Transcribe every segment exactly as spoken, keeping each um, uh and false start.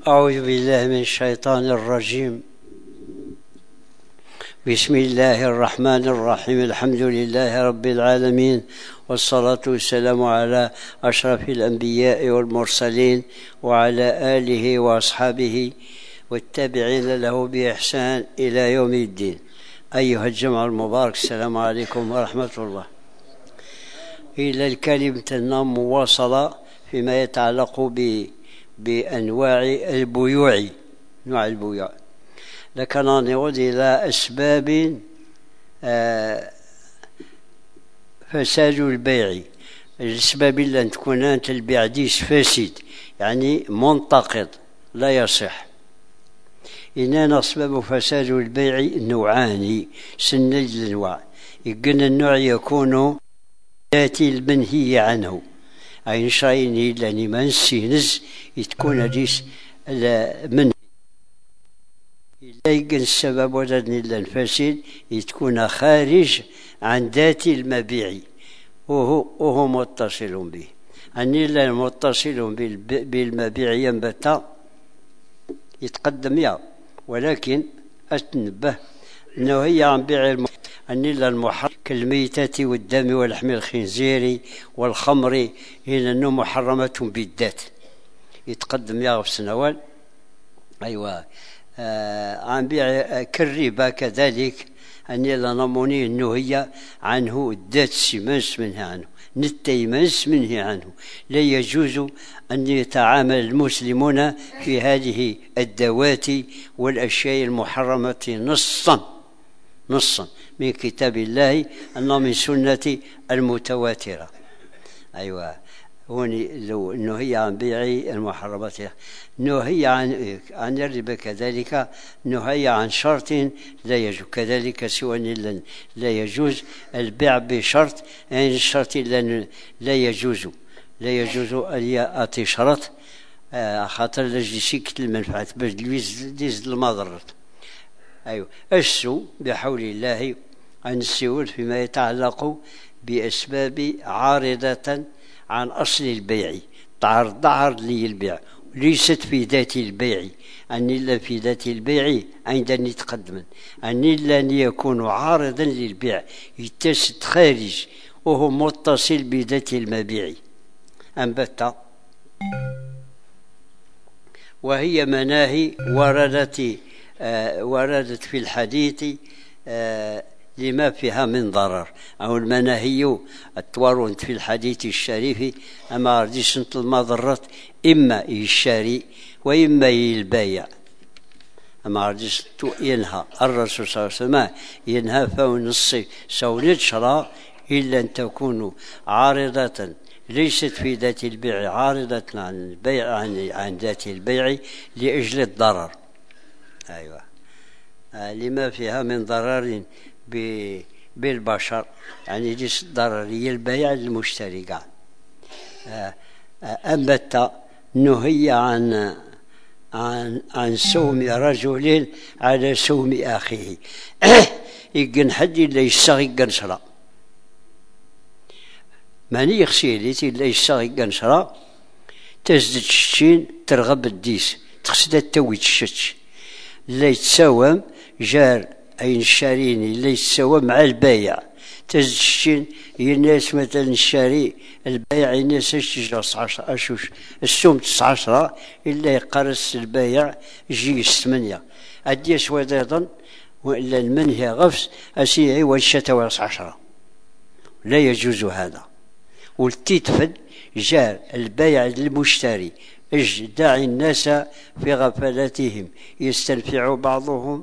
أعوذ بالله من الشيطان الرجيم. بسم الله الرحمن الرحيم. الحمد لله رب العالمين، والصلاة والسلام على أشرف الأنبياء والمرسلين وعلى آله وأصحابه والتابعين له بإحسان إلى يوم الدين. أيها الجمع المبارك، السلام عليكم ورحمة الله. إلى الكلمة مواصلة فيما يتعلق ب بأنواع البيوع، نوع البيوع. لكن نعود إلى أسباب فساد البيع. الأسباب اللي تكون أنت البيع ديس فاسد، يعني منتقد لا يصح. إننا أسباب فساد البيع نوعان، سن الأنواع. يقولنا النوع يكون ذاتي المنهي عنه، أي شيء لاني ما نسينز تكون هذيس من إلا يكون السبب ودني الفاسد تكون خارج عن ذات المبيع وهو, وهو متصل به. أني لا متصل بالمبيع ينبت يتقدم يا، ولكن أتنبه أنه هي عن بيع الم... أني لا المحرم كالميتة والدم ولحم الخنزير والخمر، هنا أنه محرمة بالذات يتقدم يا في السنوات. أيوة. آه عن بيع كالربا كذلك، أني لا نموني أنه هي عنه الذات سمنس منها عنه نتيمنس منه عنه. لا يجوز أن يتعامل المسلمون في هذه الذوات والأشياء المحرمة نصا نصا من كتاب الله أنه من سنة المتواترة. أيوة. هوني لو أنه هي عن بيع المحرمات، نهي عن عن الربا كذلك، نهي عن شرط لا يجوز كذلك، سوى لا يجوز البيع بشرط، يعني الشرط لا لا يجوز لا يجوز أن يأتي شرط خاطر لجلسيك المنفعة باش ديز المضرة. أيوة. السوء بحول الله عن السيول فيما يتعلق بأسباب عارضة عن أصل البيع، تعرض عرض لي البيع ليست في ذات البيع، أن إلا في ذات البيع عندما يتقدم أن إلا أن يكون عارضا للبيع يتسد خارج وهو متصل بذات المبيع أنبت. وهي مناهي وردت آه وردت في الحديث آه لما فيها من ضرر، أو المناهي التوارون في الحديث الشريف أما رديش المضرات إما الشاري وإما البايع. أما رديش ينهى الرسول صلى الله عليه وسلم ينهى فونصي سولد شراء إلا أن تكون عارضة ليست في ذات البيع، عارضة عن البيع عن, عن ذات البيع لأجل الضرر. أيوة. آه لما فيها من ضرر بالبشر، يعني ليس ضررية البيع للمشتري. آه أنبت نهي عن عن عن سوم رجل على سوم أخيه. يقن حد إلا يشتغي قنشرة ماني يخسيلي إلا يشتغي قنشرة تزدد شتين ترغب الديس تخسد توي تشتش لا يتساوم جار أي الشاريني اللي يتساوى مع البايع تزشين الناس مثلا الشاري البايع الناس تسعة عشر أشوش السوم تسعة عشر إلا يقرص البايع يجي ثمانية أدي سواد أيضا، وإلا المنهي غفص أسيعي والشتوى عشرة لا يجوز هذا. والتيتفد جار البايع للمشتري اج داعي الناس في غفلتهم يستنفع بعضهم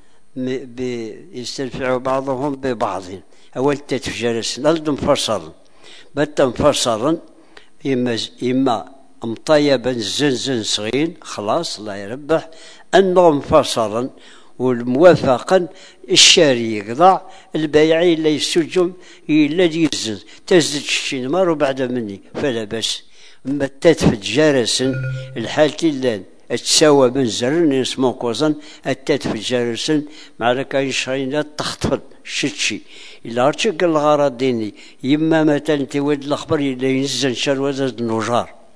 يستنفع بعضهم ببعض. أول تتفجرس نلد مفصلا بات مفصلا إما إما مطيبا زنزن صغير خلاص الله يربح، أنه مفصلا والموافقا الشاري يقضع البيع إلا يسجم إلا يزن تزد الشين مارو بعد مني فلا بس. أما تتفت جارسا الحالة اللان تساوى من زرن اسمه كوزن التتفت جارسا مع لك يشرين تخطفل شتشي إلا أرتشق الغرض ديني يما مثلا تود الأخبار إلا ينزل شروزة النجار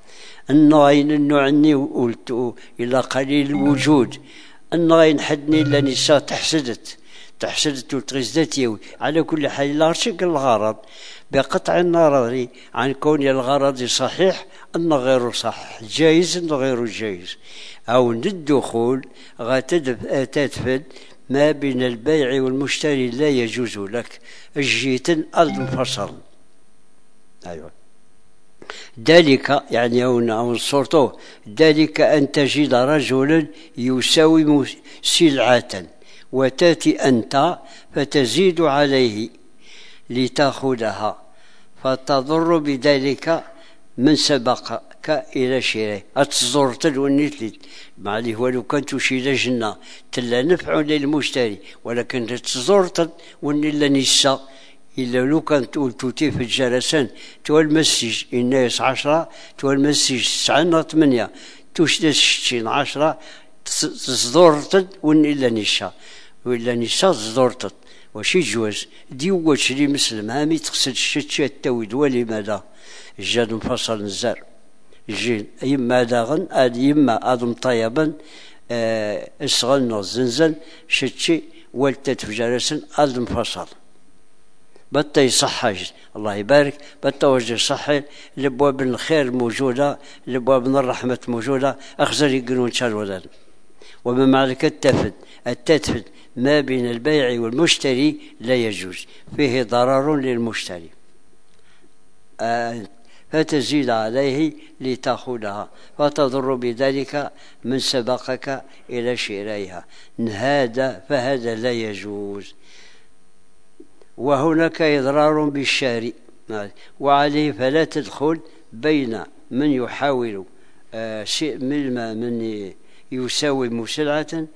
النغين النوعني قلت إلى قليل الوجود النغين حدني إلا نساء تحسدت تحسدت وتغزدت على كل حال لا شك الغرض بقطع النظر عن كون الغرض صحيح أن غير صحيح جائز أن غير جائز أو الدخول غتدفد ما بين البيع والمشتري لا يجوز لك الجيت المنفصل. أيوة ذلك يعني أو صورته ذلك أن تجد رجلا يساوم سلعة وتأتي أنت فتزيد عليه لتأخذها فتضر بذلك من سبقك إلى شراء أتزورت الونيت معلي ولو كنت شي لجنة تلا نفع للمشتري ولكن تزورت وني لا نسا إلا لو كانت قلتوتي في الجلسان تو المسج الناس عشرة تو المسج تسعة ثمانية توشدس شتين عشرة تصدرت وني لا نسا وإلا نسا تصدرت وشي جواز دي واش لي مسلم هامي تقصد الشتشي التويد ولماذا الجاد مفصل نزار جين يما داغن اد يما ادم طيبا اه اسغلنا الزنزل شتشي والتت في جلسن اد مفصل بطا يصحج الله يبارك بطا وجه صحي الابواب الخير موجوده الابواب الرحمه موجوده اخزر يقولون شال ولد وما مالك التفت التتفت ما بين البيع والمشتري لا يجوز فيه ضرر للمشتري آه فتزيد عليه لتأخذها فتضر بذلك من سبقك إلى شرائها هذا فهذا لا يجوز. وهناك إضرار بالشاري وعليه فلا تدخل بين من يحاول آه شيء من من يساوم سلعة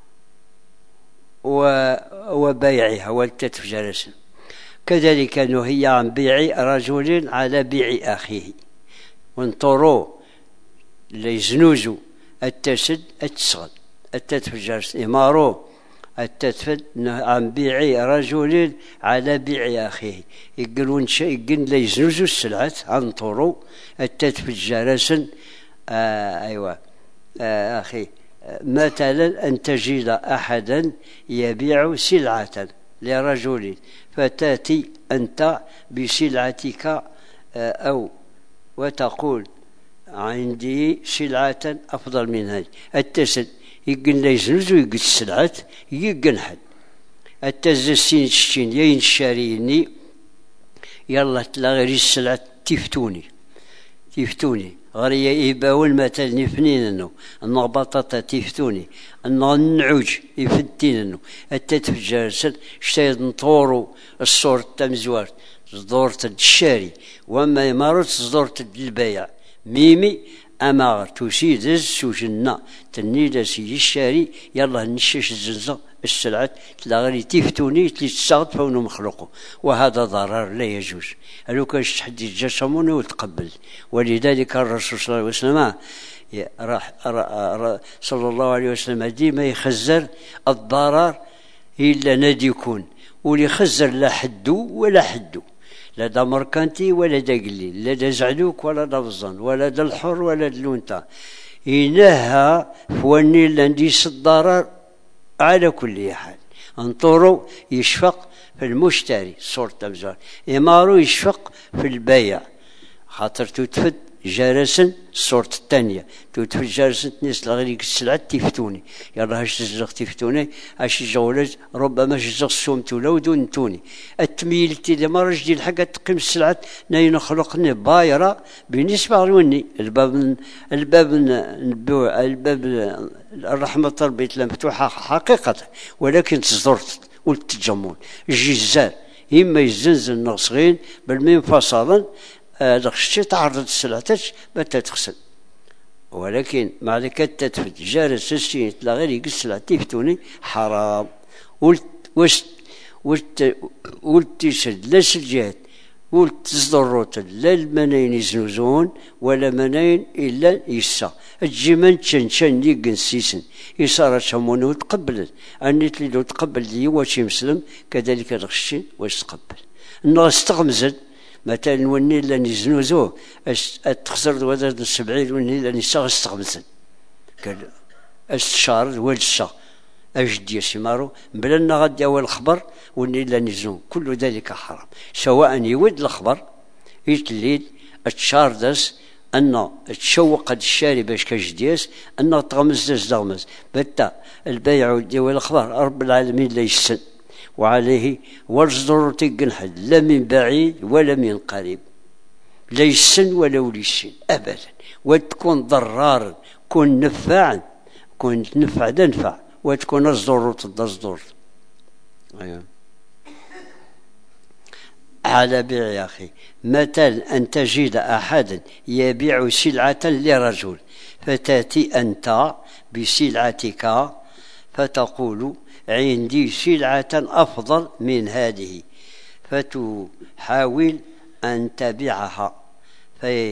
وبيعها والتتف جلسا. كذلك نهي عن بيع رجل على بيع أخيه وانطروا ليزنوزوا التسد التسغل التتف جلسا إمارو التتفد عن بيع رجل على بيع أخيه يقولون شيء يقولون ليزنوزوا السلعة عن طرو التتف جلسا آه أيوة آه أخي مثلا أن تجد أحدا يبيع سلعة لرجل فتأتي أنت بسلعتك أو وتقول عندي سلعة أفضل من هذه التسد يقن ليزنوز ويقن السلعة يقن حد التزسين تشتين يين الشاريني يلا تلاغي السلعة تفتوني تفتوني غريا إيباون مثل نفنين النغبطة تفتوني النعوج يفتين التتفجر شتايد نطورو الصور التمزوار صدورة الشاري وما يمارت صدورة البيع ميمي أما تسيد السجنة تنيد سيدي الشاري يلا نشيش الزنزة السلعة تلاغي تفتوني تلتساغط فونو مخلوقه وهذا ضرر لا يجوز لو كان تحدي الجسمون وتقبل. ولذلك الرسول صلى الله عليه وسلم راح صلى الله عليه وسلم ديما يخزر الضرر إلا نادي يكون ولي خزر لا حدو ولا حدو لا دا مركانتي ولا دا قليل لا دا زعلوك ولا دا بزن ولا دا الحر ولا دا لونتا إنها فواني لانديس الضرر على كل حال. انطروا يشفق في المشتري صورة تمزار إمارو يشفق في البيع خاطر تتفت جالسا صورة الثانية تتفت جالسا ناس لغير السلعة تفتوني يلا هاش تزغ تفتوني هاش الجولات ربما جزغ سومتو لو دون توني التميل تي مرة جدي الحاجة تقيم السلعة ناين خلقني بايرة بالنسبة لوني الباب الباب الباب, الباب الرحمة تربيت لا مفتوحة حقيقة ولكن تصدرت والتجمل الجزار إما يزنزل ناصغين بالمين فصلا هذا الشيء تعرض السلعتش بتا تغسل ولكن مع ذلك تتفت جالس السين لا غير يقص السلعة تفتوني حرام ولت وست ولت ولت يسد لا سجاد ولت تصدر روتل لا المناين يزنوزون ولا مناين إلا يسا الجيمان تشنشن يقن سيسن يصار شمونه وتقبل أني تلي تقبل لي واش مسلم كذلك الغشي واش تقبل الناس تغمزل مثلا وني لاني زنوزو تخسر وداد السبعين وني لاني ساغ استغمسن قال الشهر والشا أجدي سمارو بلنا غادي أول الخبر وني لاني زنو كل ذلك حرام سواء يود الخبر يتليد الشهر داس أن تشوق الشاري باش كجديس أن تغمز داس تغمز بتا البيع ديال الأخبار رب العالمين لا يسن وعليه والصدر تقنحد لا من بعيد ولا من قريب لا يسن ولا وليسن أبدا وتكون ضرار كون نفاعا كون نفع تنفع وتكون الصدر تضر أيوه على بيع يا أخي مثل أن تجد أحدا يبيع سلعة لرجل فتأتي أنت بسلعتك فتقول عندي سلعة أفضل من هذه فتحاول أن تبيعها في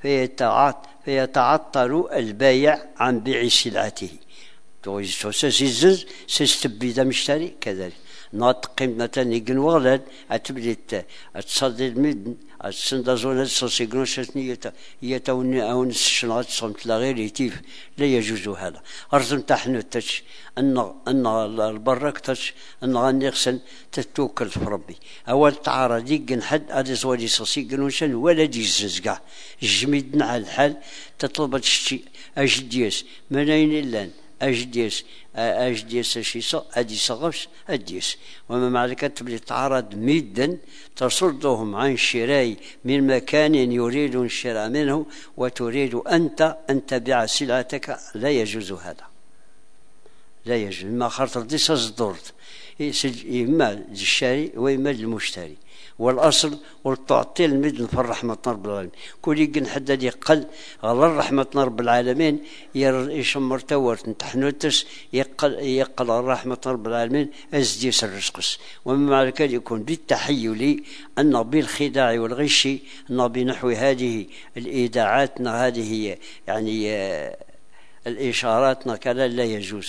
فيتعطل البائع عن بيع سلعته سيزز سيستبيد مشتري كذلك ناطقين مثلا يقن وغلاد أتبدي تصدي المدن السندازون السوسيقنون شتنية يتوني أون الشنغات صمت لا غير يتيف لا يجوز هذا أرزم تحنو تش أن أن البرك تش أن غني خسن تتوكل في ربي أول تعارض يقن حد هذا زوالي سوسيقنون شن ولا ديزز كاع جميدنا على الحال تطلب الشيء أجديس منين إلا أجديس أجديس شيء أدي صغفش أديس وما معلك تبلي تعرض ميدا تصدهم عن شراء من مكان يريد الشراء منه وتريد أنت أن تبيع سلعتك لا يجوز هذا لا يجوز ما خاطر دي صدرت إما للشاري وإما للمشتري والأصل والتعطيل المدن في الرحمة رب العالمين كل يقن حدد يقل غير الرحمة رب العالمين يشمر تورت نتحنوتس يقل يقل الرحمة رب العالمين أزديس الرزقس ومن مع ذلك يكون بالتحيل أن بالخداع والغش أن بنحو هذه الإيداعات هذه يعني الإشارات كذا لا يجوز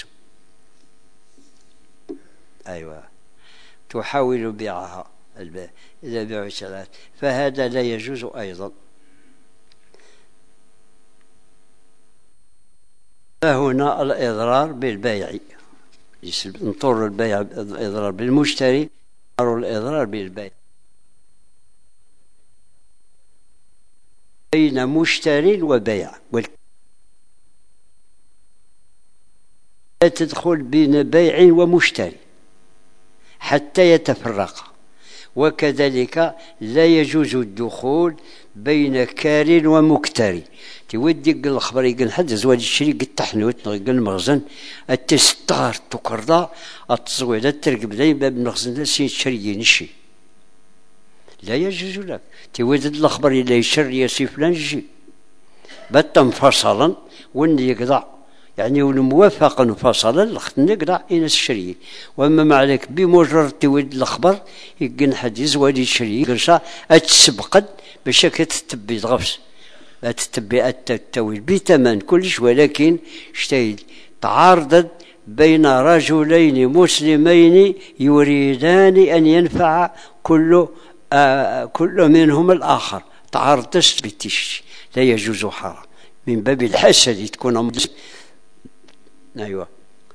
أيوة تحاول بيعها البيع إذا بيع سلعات فهذا لا يجوز أيضا فهنا الإضرار بالبيع نطر البيع الإضرار بالمشتري أو الإضرار بالبيع بين مشتري وبيع لا تدخل بين بيع ومشتري حتى يتفرقا وكذلك لا يجوز الدخول بين كار ومكتري تودي قل الخبر يقول حد زواج الشري قد تحنوت قل المخزن التستار تكرضا التصوير الترقب ذي باب المخزن لسين شريين الشي لا يجوز لك تودي الخبر إلا يشري يسي فلان جي بات انفصلا وان يقضع يعني والموافقة انفصلا لخت نقرا إنس الشري وأما ما عليك بمجرد تود الأخبار يقن حد يزوالي الشري قرشا أتسبقد باش كتتبي تغفس أتتبي التويل بثمن كلش ولكن اشتهيد تعارضت بين رجلين مسلمين يريدان أن ينفع كل آه كل منهم الآخر تعارضت بالتش لا يجوز حرام من باب الحسد تكون مسلم أيوة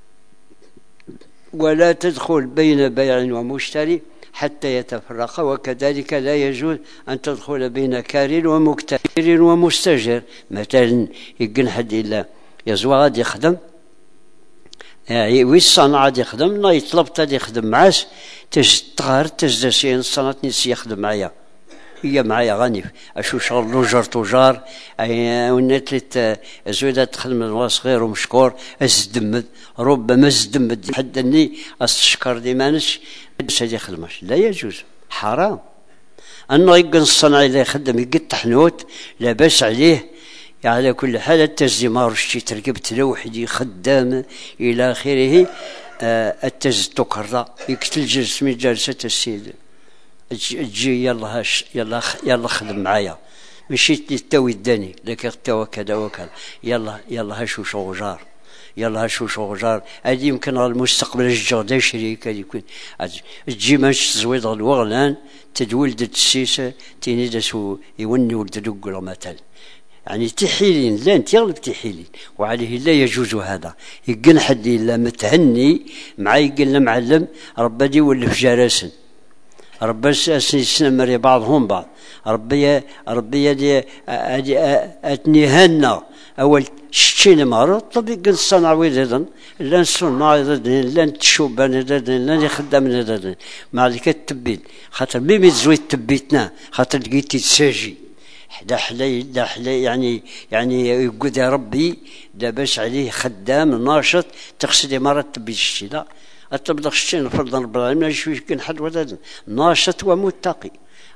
ولا تدخل بين بيع ومشتري حتى يتفرقا وكذلك لا يجوز أن تدخل بين كار ومكتر ومستجر مثلا يقن حد إلا يزوى غادي يخدم يعني ويصنع غادي يخدم لا يطلب غادي يخدم معاش تجتغار تجدسين الصنعة نسي يخدم معايا هي معايا غني اشو شغل لوجر تجار ونتلت زويدة تخدم الواس غير ومشكور ازدمد ربما ازدمد حدني الشكر دي مانش سيدي يخدمش لا يجوز حرام انه يقن الصنعي اللي يخدم يقد تحنوت لا باس عليه يعني على كل حال التزمار شي تركبت لوحدي خدام الى اخره التز تكرر يقتل جلس من جلسة السيد تجي يلا هاش يلا يلا خدم معايا مشيت للتوي الداني لك تا وكذا وكذا يلا يلا هاش وشو جار يلا شو شو جار هذه يمكن المستقبل الجغدا شريك هذه يكون تجي ماش تزويد الوغلان تدولد السيسة تيني داسو يوني ولد دقل مثلا يعني تحيلين لا انت يغلب تحيلين وعليه لا يجوز هذا يقن حد الا متهني مع يقن معلم ربي دي ولف جراسن ربي يسنمر بعضهم بعض ربي ربي دي اتنيهنا اول شتين مرة طبيق الصنع ويدن لا نصنع لا نتشوبان لا نخدم مع ذيك التبيت خاطر ميم تزوي تبيتنا خاطر لقيتي تساجي حدا حلي دا حلي يعني يعني يقول يا ربي داباش عليه خدام ناشط تقصدي مرة تبيت الشتي لا الطب الشتي فرضا رب العالمين شويه كان حد ولا ناشط ومتقي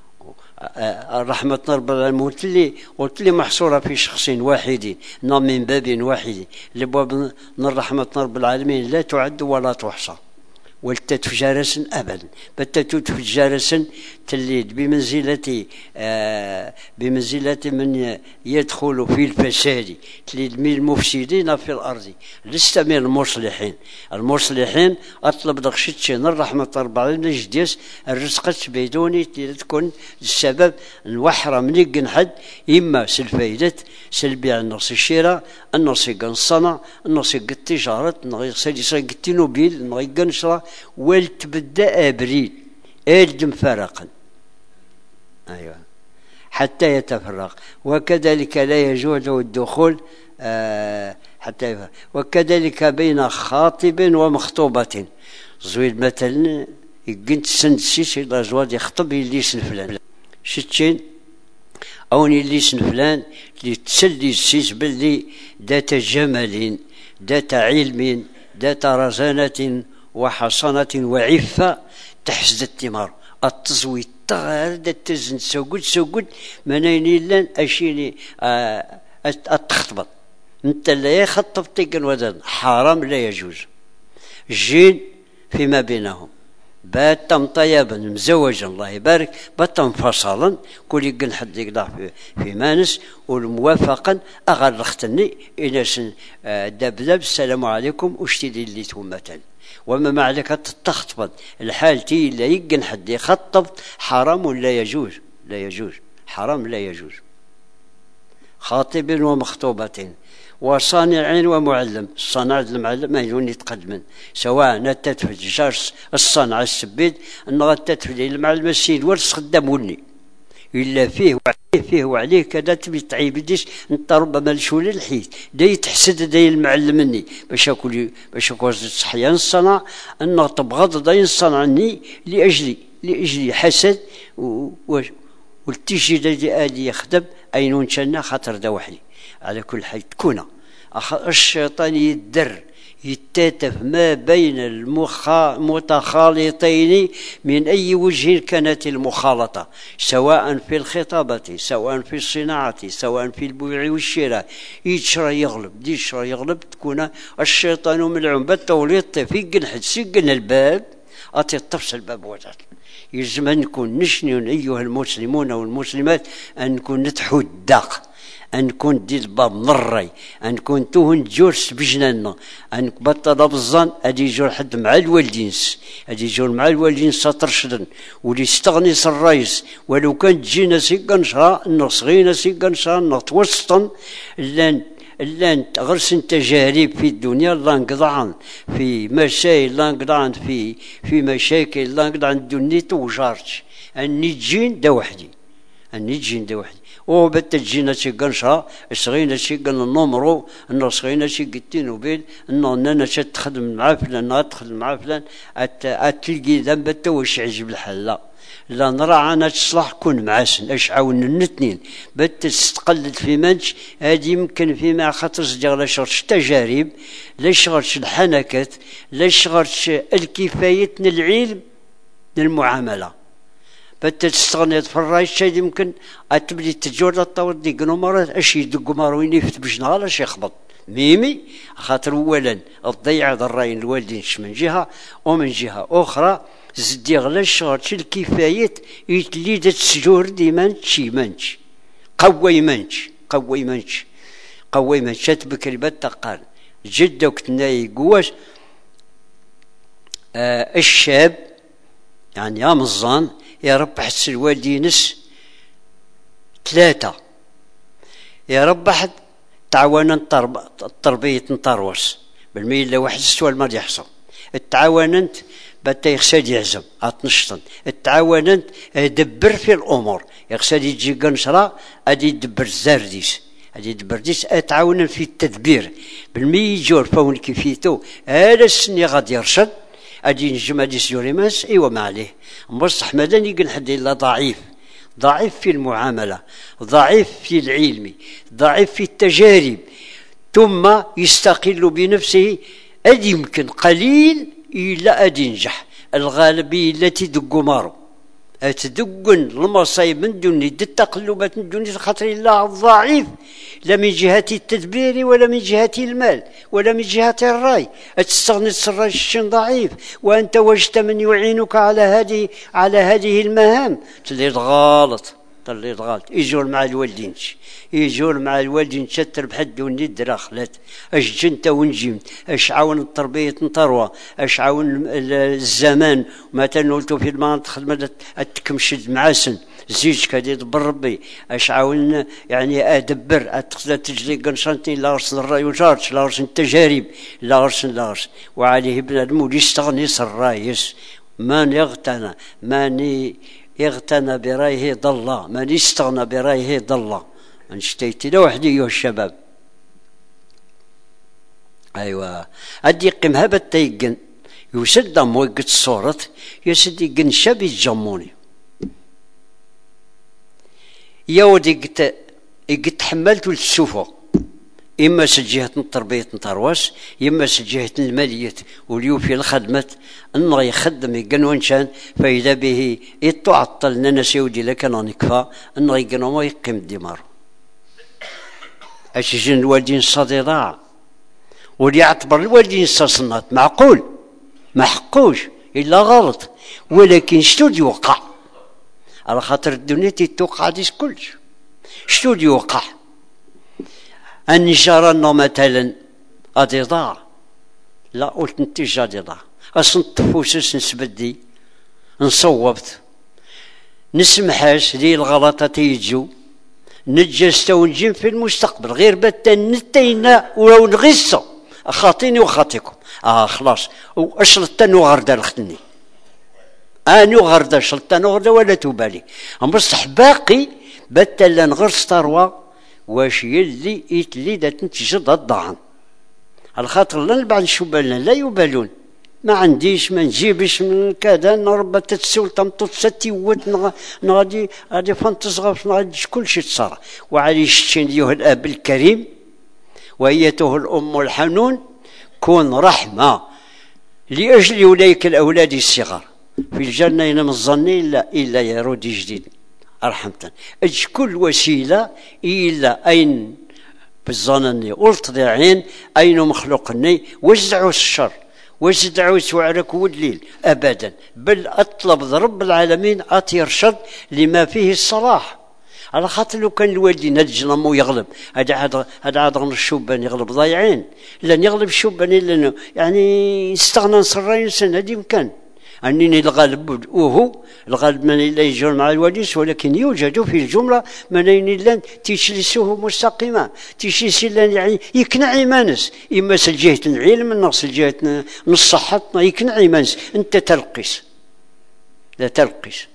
رحمة رب العالمين قلت لي قلت لي محصورة في شخص واحد من باب واحد لباب رحمة رب العالمين لا تعد ولا تحصى ولتت في جارس أبدا بتتوت في جارس تليد بمنزلة آه بمنزلة من يدخل في الفساد تليد من المفسدين في الأرض لست من المصلحين المصلحين أطلب دخشتشين الرحمة رب العالمين جديس الرزق بيدوني تكون السبب الوحرة من يقن حد إما سلفايدة سلبيع النص الشراء النص يقن الصنع النص يقن التجارة النص يقن نوبيل النص يقن شراء ولتبدأ أبريد أجدم فرقا أيوة حتى يتفرق وكذلك لا يجوز الدخول آه حتى يفرق وكذلك بين خاطب ومخطوبة زويد مثلا يقنت سند سيس إلى زواج يخطب يليسن فلان شتين أوني يليسن فلان اللي تسلي السيس باللي ذات جمال ذات علم ذات رزانة وحصانة وعفة تحسد الثمار التزويد تغير التزن سوقد سوقد منيني لان اشيني اه التخطبط انت لا يخطب تيقن ودن حرام لا يجوز الجين فيما بينهم باتم طيبا مزوجا الله يبارك باتم فصلا كل يقن حد يقدح في, في مانس والموافقا اغر اختني اناس دبدب السلام عليكم اشتدي اللي تومتن وما معلك تخطبط الحال تي لا يقن حد يخطب حرام لا يجوز لا يجوز حرام لا يجوز خاطب ومخطوبة وصانع ومعلم الصنع المعلم ما يجون يتقدمن سواء نتت في الجارس الصنع السبيد ان غتت في المعلم السيد ورس خدام ولني الا فيه وعليه فيه وعليه كذا تبي تعيب ديش انت ربما الشول الحيت دا يتحسد دا المعلمني باش اكل باش اكل صحيان الصنع ان تبغض دا يصنعني لاجلي لاجلي حسد و والتيجي دا ادي يخدم اينون شنا خاطر دا وحدي على كل حال تكون الشيطان يدر يتاتف ما بين المتخالطين من أي وجه كانت المخالطة سواء في الخطابة سواء في الصناعة سواء في البيع والشراء يتشرى يغلب دي يشرى يغلب تكون الشيطان ملعون بالتوليط في قنحد سيقن الباب أتي الطفس الباب وجد يجب أن نكون نشني أيها المسلمون والمسلمات أن نكون نتحو الداق أن نكون دي الباب نري أن نكون توهن جورس بجنانا أن بطل بالظن أدي جور حد مع الوالدينس أدي جور مع الوالدينس سطرشدن واللي يستغني الرئيس ولو كان تجينا سيقا نشرا نصغينا سيقا نشرا نتوسطن لان لان غرسن تجارب في الدنيا لا نقضعن في مشاكل لا نقضعن في في مشاكل لا نقضعن الدنيا توجارش أني تجين دا وحدي أني تجين دا وحدي وبت جينا شي قنشا صغينا شي قن النمرو انه صغينا شي قتين وبيل انه انا شي تخدم مع فلان تخدم مع فلان اتلقي ذنب توش عجب الحلا لا نرى انا تصلح كون معاسن اش عاون الاثنين بت تستقلد في منش هذه يمكن فيما خاطر لا شغلش تجارب لا شغلش الحنكات لا شغلش الكفايه العلم المعامله بتستغني في الرايش شيء يمكن اتبدي تجور الطور دي قنمرات اشي يدق ماروين يفت باش نهار اش يخبط ميمي خاطر اولا الضيعه الراي الوالدين من جهه ومن جهه اخرى زدي غلا الشهر شي الكفايه يتليد السجور دي منشي منش قوي منش قوي منش قوي منش تبك البت قال جدة وكتناي قواش آه الشاب يعني يا مزان يا رب حس الوالدينس ثلاثة يا رب حد تعاون التربية نطروس بالميل لو واحد السؤال ما يحصل التعاوننت بتا يخسد يعزم عطنشطن التعاوننت يدبر في الامور يخسد يجي قنشرة ادي يدبر الزارديس ادي يدبر ديس اتعاون في التدبير بالمي يجور فون كيفيتو هذا السني غادي يرشد ادي نجم ادي سيوري ماس ايوا ما عليه بصح مادام يقول حد الا ضعيف ضعيف في المعاملة ضعيف في العلم ضعيف في التجارب ثم يستقل بنفسه أدي يمكن قليل إلا أدي ينجح الغالبية التي دق مارو أتدقن المصايب من دون التقلبات من دون خاطر الله الضعيف لا من جهة التدبير ولا من جهة المال ولا من جهة الرأي أتستغني السراج الشن ضعيف وأنت وجدت من يعينك على هذه على هذه المهام تلي غلط تلي غلط يجور مع الوالدين يجور مع الوالدين تشتر بحد ونيد دراخلات اش جنت ونجمت اش عاون التربية نطروة اش عاون الزمان مثلا قلتو في المناطق خدمة التكمشد معاسن زيج كادي يدبر ربي اش عاون يعني ادبر اتقدر تجلي قنشانتين لا ارسن الراي وجارتش لا ارسن التجارب لا ارسن لا ارسن وعليه بنادم يستغني الرايس من يغتنى ماني يغتنى برايه ضل من يستغنى برايه ضل انشتيت له وحدي ايها الشباب ايوا ادي قيم هبه تيقن يسد موقت الصورة يسد يقن شاب يتجموني يا ودي قت قت حملت السوفه اما سجهه التربيه نطرواس اما سجهه الماليه واليو في الخدمه انه يخدم يقنونشان فاذا به يتعطل لنا سيودي لك انا نكفى انه يقنو ما يقيم الدمار اش جن الوالدين الصديضاع واللي يعتبر الوالدين الصنات معقول ما حقوش الا غلط ولكن شتو اللي وقع على خاطر الدنيا تتوقع ديس كلش شتو اللي وقع أني جارنا مثلا غادي ضاع لا قلت نتيجة غادي ضاع أصلا التفوسس نسبدي نصوبت نسمحاش لي الغلطة تيجو نتجاز ونجيم في المستقبل غير بتا نتينا ولو نغصو خاطيني وخاطيكم اه خلاص واشلتا نغردا لختني اني وغردا شلتا نغردا ولا تبالي بصح باقي بتا لا نغرس ثروه واش يلي يتلي دا تنتجد الضعن على خاطر لا بعض الشبان لا يبالون ما عنديش ما نجيبش من كذا نربى تتسول تمطط ستي ود غادي غادي فانتصغر غادي كل شيء تصرى وعلي شتين ايها الاب الكريم وايته الام الحنون كون رحمه لاجل اولئك الاولاد الصغار في الجنه ينام الظني الا الا يا رودي جديد رحمة اج كل وسيله الا اين بالظنني قلت ضيعين اين مخلوقني وزعوا الشر وزدعوا سعرك والليل ابدا بل اطلب رب العالمين اعطي يرشد لما فيه الصلاح على خاطر لو كان الوالدين هاد الجنم يغلب هذا هذا هذا عاد الشوبان يغلب ضايعين لن يغلب الشوبان الا يعني يستغنى نصر سنه هذه يمكن أنني الغالب وهو الغالب من لا يجون مع الوالدين ولكن يوجد في الجملة من لن تجلسوه مستقيما تجلس يعني يقنع إيمانس إما سجهة العلم نقص الجهة الصحة يقنع إيمانس أنت تلقس لا تلقس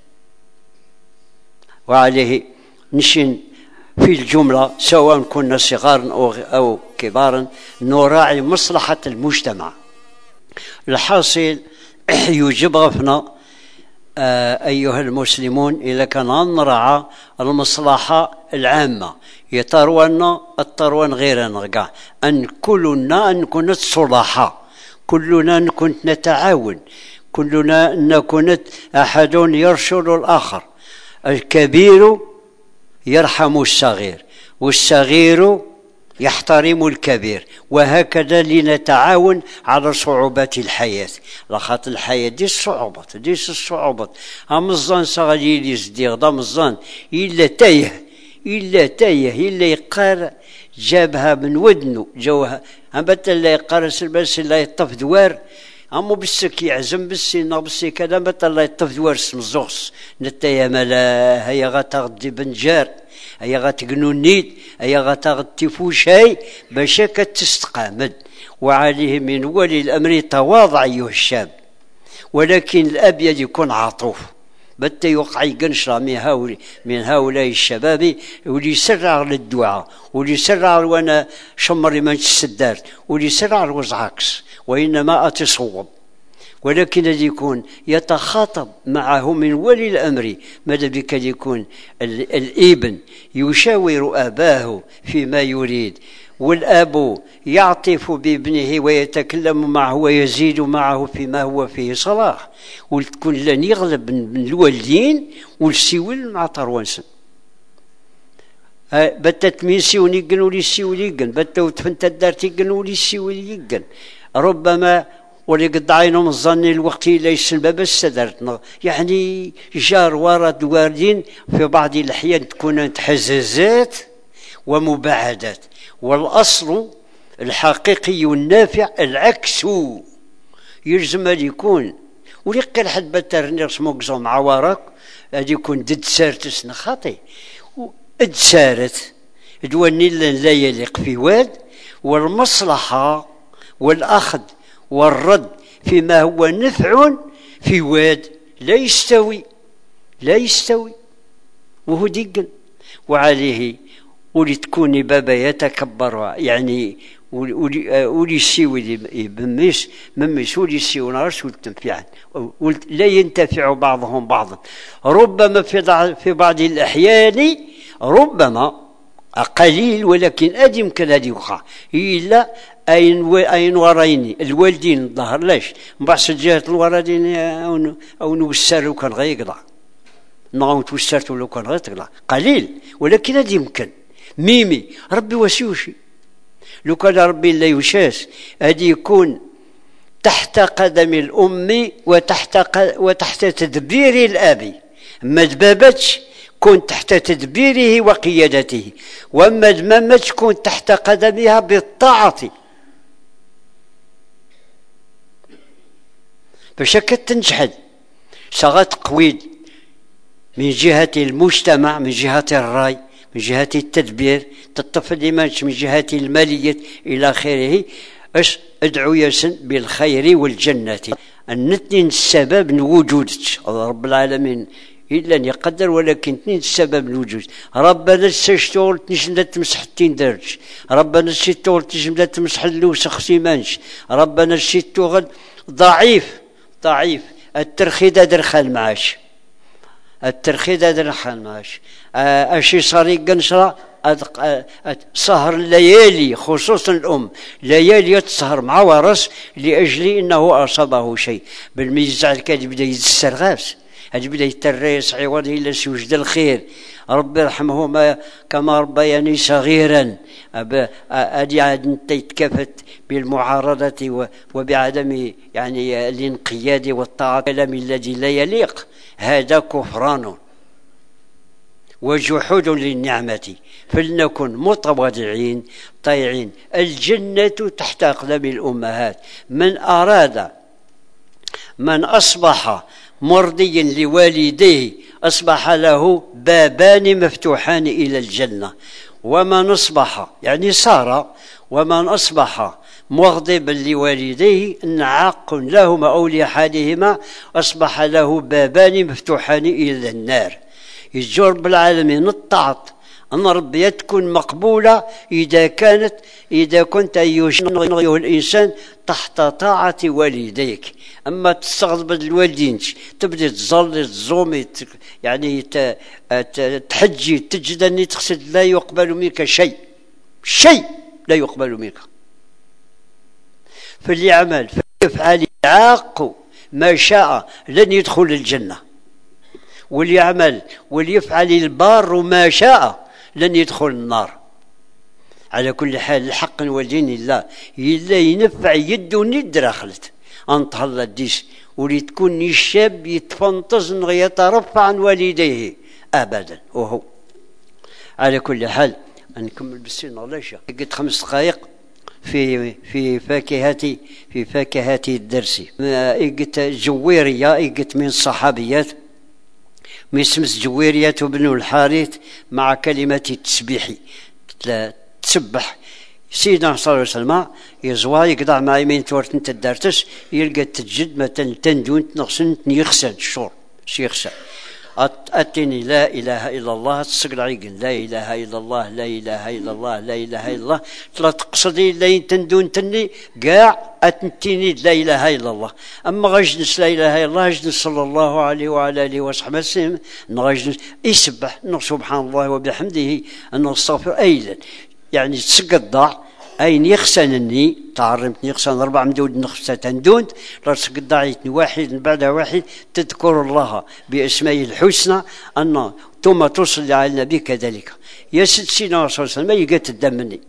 وعليه نشن في الجملة سواء كنا صغارا أو, أو كبارا نراعي مصلحة المجتمع الحاصل يوجب غفنا آه أيها المسلمون إذا كان نرعى المصلحة العامة يطرونا الطروان غير نرقع أن كلنا نكون صلاحا كلنا نكون نتعاون كلنا نكون أحد يرشد الآخر الكبير يرحم الصغير والصغير يحترم الكبير وهكذا لنتعاون على صعوبات الحياة لخاطر الحياة دي الصعوبات دي الصعوبات هم الظن صغير يزديغ ضم الظن إلا تايه إلا تايه إلا يقار جابها من ودنه جوها هم بتا لا يقارس بس لا يطف دوار امو بسك يعزم بسي نو بسي كذا بتا لا يطف دوار سمزوس نتا يا ملا هيا غتغدي بنجار هيا غتقنونيد هيا غتغدي فوشاي باش كتستقامد. وعليه من ولي الامر تواضع ايها الشاب، ولكن الابيض يكون عطوف بتا يوقع يقنشرة من هؤلاء من هؤلاء الشباب واللي يسرع للدعاء واللي يسرع وانا شمري ما السدارت واللي يسرع الوزعكس وانما اتصوب، ولكن الذي يكون يتخاطب معه من ولي الامر ماذا بك يكون الابن يشاور اباه فيما يريد، والاب يعطف بابنه ويتكلم معه ويزيد معه فيما هو فيه صلاح، وتكون لن يغلب من الوالدين والسيول مع طروانسن بتت مين سيون يقن ولي سيول يقن بتا وتفنت الدار يقن ولي سيول يقن ربما ولي قد عينهم الظن الوقت ليس الباب السدرت يعني جار ورد واردين في بعض الاحيان تكون تحزازات ومباعدات، والاصل الحقيقي والنافع العكس يلزم ان يكون ولقى الحد بترني رسمو قزوم عوارك هذه يكون دد سارت خاطي اد سارت دواني لا يليق في واد، والمصلحه والاخذ والرد فيما هو نفع في واد لا يستوي لا يستوي وهو ديقن. وعليه ولي تكوني بابا يتكبر يعني ولي ولي سيوي بميس مميس ولي سيوي نارس والتنفيع لا ينتفع بعضهم بعضا، ربما في في بعض الاحيان ربما قليل ولكن ادي يمكن هذه يوقع الا اين اين وريني الوالدين الظهر لاش من بعد جهه الوالدين او او نوسر لو كان غيقضى نعم توسرت لو كان غيقضى قليل، ولكن هذه يمكن ميمي ربي وسيوشي لو كان ربي لا يشاس هذه يكون تحت قدم الام وتحت وتحت تدبير الاب، ما دبابتش كون تحت تدبيره وقيادته، واما دمامتش كون تحت قدمها بالطاعه باش كتنجحد صغات قويد من جهه المجتمع من جهه الراي من جهة التدبير تطفل إيمانش من جهة المالية إلى آخره. أش أدعو ياسن بالخير والجنة النتنين السبب لوجودك الله رب العالمين إلا أن يقدر، ولكن اثنين السبب لوجود ربنا السجتول تنجم تمسح التين درج، ربنا السجتول تنجم تمسح اللوسخ سيمانش، ربنا السجتول ضعيف ضعيف الترخيد درخل معاش الترخيد درخل معاش أشي صاري قنشرة سهر الليالي خصوصا الأم ليالي تسهر مع ورس لأجل أنه أصابه شيء بالميزة كان يبدأ يتسر غاس هذا بدا يتريس عوضه إلا سوجد الخير ربي يرحمهما كما ربياني صغيرا أدي عاد انت يتكافت بالمعارضة وبعدم يعني الانقياد والطاعة كلام الذي لا يليق، هذا كفران وجحود للنعمة، فلنكن متواضعين طيعين. الجنة تحت أقدام الأمهات. من أراد من أصبح مرضيا لوالديه أصبح له بابان مفتوحان إلى الجنة، ومن أصبح يعني صار ومن أصبح مغضبا لوالديه انعاق لهما أو لأحدهما أصبح له بابان مفتوحان إلى النار. يجو رب العالمين الطاعت أن ربي تكون مقبولة إذا كانت إذا كنت أيها الإنسان تحت طاعة والديك. أما تستغضب الوالدين تبدأ تظل تزومي يعني تحجي تجد أني تقصد لا يقبل منك شيء شيء لا يقبل منك، فليعمل فليفعل يعاق ما شاء لن يدخل الجنة، وليعمل وليفعل البار ما شاء لن يدخل النار. على كل حال الحق والدين الله إلا ينفع يده ند دخلت أنطهل الديس ولي تكون الشاب يتفنطز يترفع عن والديه أبدا. وهو على كل حال نكمل بالسنة ليش قد خمس دقائق في في فاكهة في فاكهة الدرس. إجت جويرية إجت من الصحابيات من اسم جويرية بن الحارث مع كلمة التسبيح تسبح سيدنا صلى الله عليه وسلم يزوى يقطع مع يمين تورت انت الدارتس يلقى تجد مثلا تندون تنغسن يغسل الشور شي يغسل أتني لا إله إلا الله تسقل عيقن لا إله إلا الله لا إله إلا الله لا إله إلا الله تلا تقصدي لا تندون تني قاع أتنتيني لا إله إلا الله أما غجنس لا إله إلا الله غجنس صلى الله عليه وعلى آله وصحبه وسلم غجنس يسبح سبحان الله وبحمده أنه استغفر أيضا يعني تسقط ضاع أين يخسنني تعرمتني يخسن أربع مدود نخسة تندون رسق ضاعتني واحد بعد واحد تذكر الله بأسمائه الحسنى أن ثم تصلي على النبي كذلك يا سيدنا صلى الله عليه وسلم يقت الدمني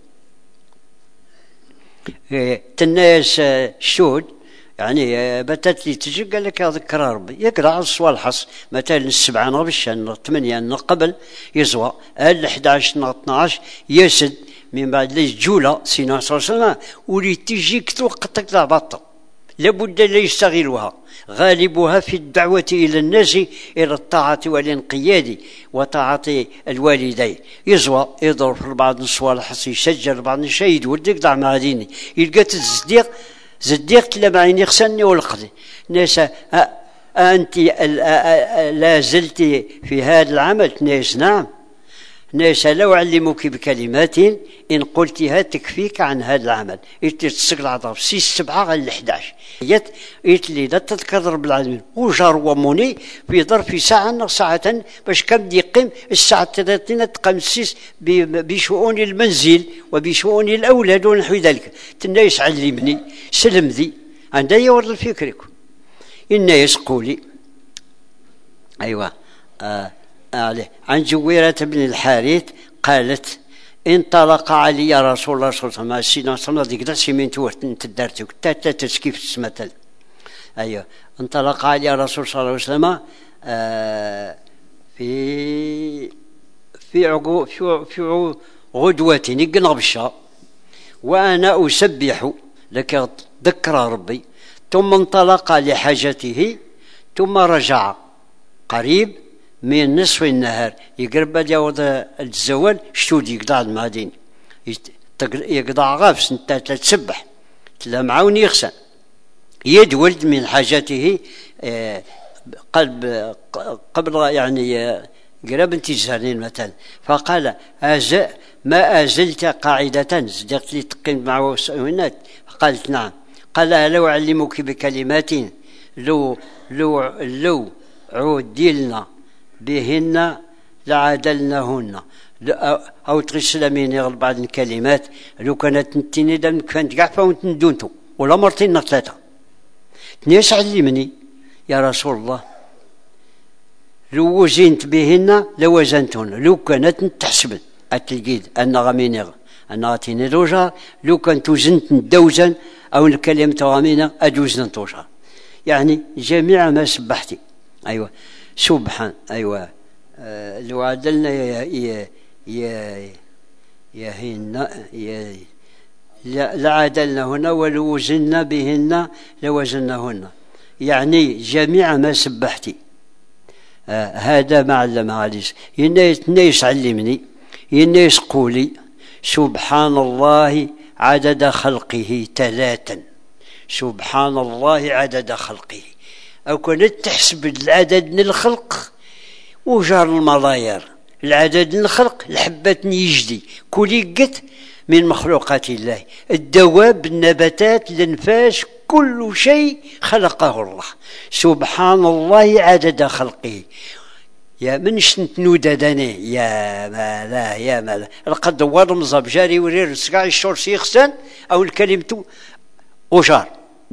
تناس الشهود يعني بتت لي تجي قال لك اذكر ربي يقرا الصوال الحص مثلا السبعه نغبش الثمانيه قبل يزوى ال احد عشر اثناش يسد من بعد ليش جوله سينا صلى الله عليه وسلم ولي تجيك توقتك تاع بطل لابد لا يستغلها غالبها في الدعوة إلى الناس إلى الطاعة والانقياد وطاعة الوالدين يزوى يضرب في بعض الصوالح يسجل بعض الشيء يدودك دع معاديني يلقى الصديق زديق لما عين يخسني والقضي ناس أنت لا زلت في هذا العمل ناس نعم ناس لو علمك بكلمات إن قلتها تكفيك عن هذا العمل إنت تسقل عضاب سي السبعة على الحداش إنت لي لا تتكرر بالعالمين وجار وموني في ظرف ساعة ساعة باش كم يقيم الساعة ثلاثين تقام السيس بشؤون المنزل وبشؤون الأولاد ونحو ذلك الناس علمني سلم ذي عندها يورد فكرك الناس قولي أيوة آه عليه عن جويرة بن الحارث قالت انطلق علي يا رسول الله صلى الله عليه وسلم سيدنا صلى الله عليه وسلم من توت انت دارتك تاتا تسكيف السمثل ايوه انطلق علي يا رسول صلى الله عليه وسلم آه في في عقو في, في غدوة يقنغ بالشا وانا اسبح لك ذكر ربي ثم انطلق لحاجته ثم رجع قريب من نصف النهار يقرب يعود الزوال شتود يقطع المعادين يقطع غافس انت تسبح تلا معاون يغسل يدولد من حاجته قلب قبل يعني قرب انتزالين مثلا فقال أز ما أزلت قاعدة صدقت لي تقيم معه هناك قالت نعم قال لو أعلمك بكلمات لو لو لو عودلنا بهن لعدلناهن او تغسل من بعض الكلمات لو كانت نتيني دم كانت قاعفه ونتندونتو ولا مرتين ثلاثه ناس علمني يا رسول الله لو وزنت بهن لوزنتهن لو كانت تحسبن اتلقيد ان غامينيغ ان غاتيني روجا لو كانت وزنت ندوزن او الكلمه غامينه ادوزن توجا يعني جميع ما سبحتي ايوه سبحان أيوة آه لو عدلنا يا يا يا يا هن يا لعدلنا هنا ولو وزنا بهن لوزناهن يعني جميع ما سبحتي آه هذا ما علم عليس ينايس علمني ينايس قولي سبحان الله عدد خلقه ثلاثا سبحان الله عدد خلقه أو كانت تحسب العدد من الخلق وجار الملايير العدد من الخلق الحبة يجدي كل قت من مخلوقات الله الدواب النباتات الانفاس كل شيء خلقه الله سبحان الله عدد خلقه يا منش نتنودى داني يا ما لا يا ما لا لقد دوار مصاب جاري ورير سقاع الشور سيخسن أو الكلمة وجار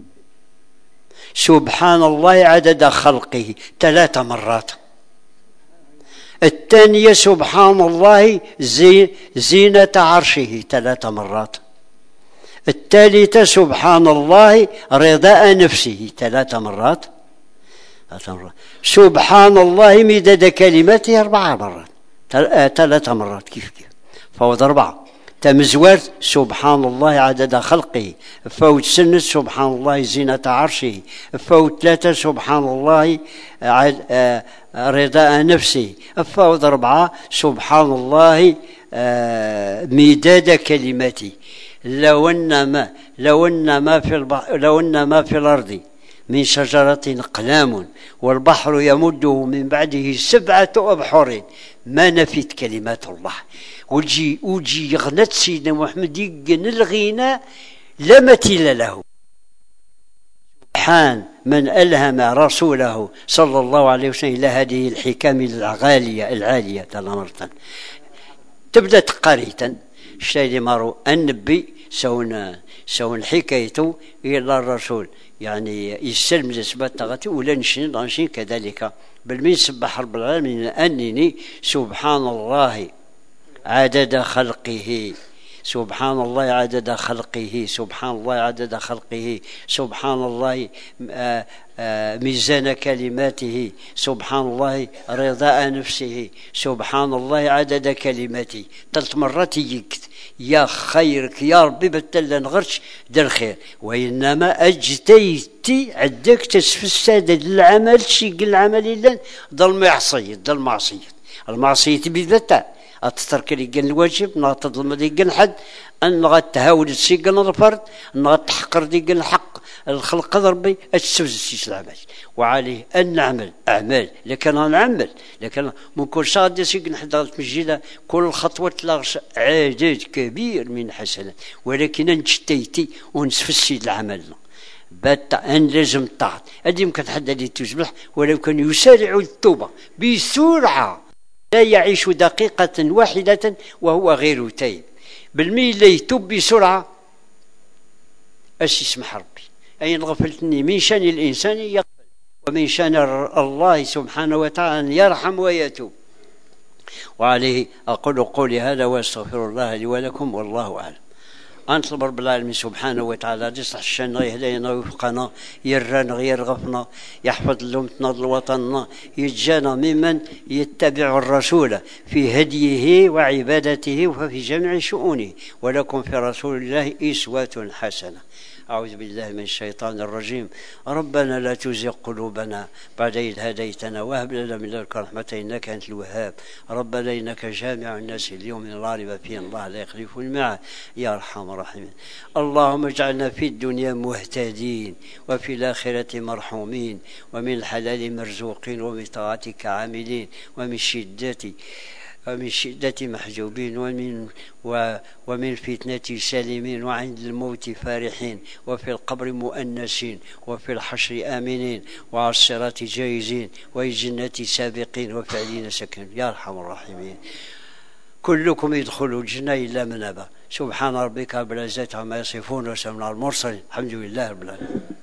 سبحان الله عدد خلقه ثلاث مرات الثانية سبحان الله زي زينة عرشه ثلاث مرات الثالثة سبحان الله رضاء نفسه ثلاث مرات سبحان الله مدد كلمته أربع مرات ثلاث مرات كيف كيف فهو أربعة تمزورت سبحان الله عدد خلقه، فوت سنة سبحان الله زينة عرشه، فوت ثلاثة سبحان الله رضاء نفسه، فوت أربعة سبحان الله مداد كلمتي. لو أن ما لو أن ما في البحر لو أن ما في الأرض من شجرة أقلام والبحر يمده من بعده سبعة أبحر ما نفيت كلمات الله. وجي وجي غنت سيدنا محمد يقن الغناء لا مثيل له. سبحان من ألهم رسوله صلى الله عليه وسلم إلى هذه الحكم العالية العالية مرة. تبدأ قريتا الشيء مارو النبي سون سون حكايته إلى الرسول يعني يسلم جسبات تغتي ولا نشين نشين كذلك بل من سبح رب العالمين أنني سبحان الله عدد خلقه، سبحان الله عدد خلقه، سبحان الله عدد خلقه، سبحان الله آآ آآ ميزان كلماته، سبحان الله رضاء نفسه، سبحان الله عدد كلماته. ثلاث مرات يكت يا خيرك يا ربي بتلا نغرش در الخير، وإنما أجتيتي عدك تسف السادة العمل شيء العمل إلا ضل معصية ضل معصية المعصية بذاتها أتترك لي قن الواجب نغتظلم دي قن حد أن غتهاود تسي قن الفرد أن غتحقر دي قن الحق الخلق ربي أتسوز السيس العمل وعليه أن نعمل أعمال لكن نعمل لكن من كل شهر دي سي قن حد غتمجيلة كل خطوة تلاغش عدد كبير من حسنات ولكن نجتيتي ونسفسي العمل بات أن لازم الطاعة هذه يمكن حد اللي تسبح ولو كان يسارع التوبة بسرعة لا يعيش دقيقة واحدة وهو غير تائب بالميل لا يتوب بسرعة. اش يسمح ربي أين غفلتني من شان الإنسان يقبل ومن شان الله سبحانه وتعالى أن يرحم ويتوب. وعليه أقول قولي هذا وأستغفر الله لي ولكم والله أعلم. أنطلب رب العالمين سبحانه وتعالى يصلح الشان يهدينا ويوفقنا يرنا يرغفنا يحفظ لمتنا لوطننا يجانا ممن يتبع الرسول في هديه وعبادته وفي جميع شؤونه ولكم في رسول الله أسوة حسنة. أعوذ بالله من الشيطان الرجيم. ربنا لا تزغ قلوبنا بعد إذ هديتنا وهب لنا من لدنك رحمة إنك أنت الوهاب. ربنا إنك جامع الناس اليوم لا ريب فيه الله لا يخلف الميعاد يا أرحم الراحمين. اللهم اجعلنا في الدنيا مهتدين وفي الآخرة مرحومين ومن الحلال مرزوقين ومن طاعتك عاملين ومن شدة ومن شدة محجوبين ومن ومن فتنة سالمين وعند الموت فرحين وفي القبر مؤنسين وفي الحشر آمنين وعلى الصراط جايزين والجنة سابقين وفعلين سكن يا أرحم الراحمين. كلكم يدخلوا الجنة إلا من أبى. سبحان ربك رب العزة عما يصفون وسلام على المرسلين الحمد لله رب العالمين.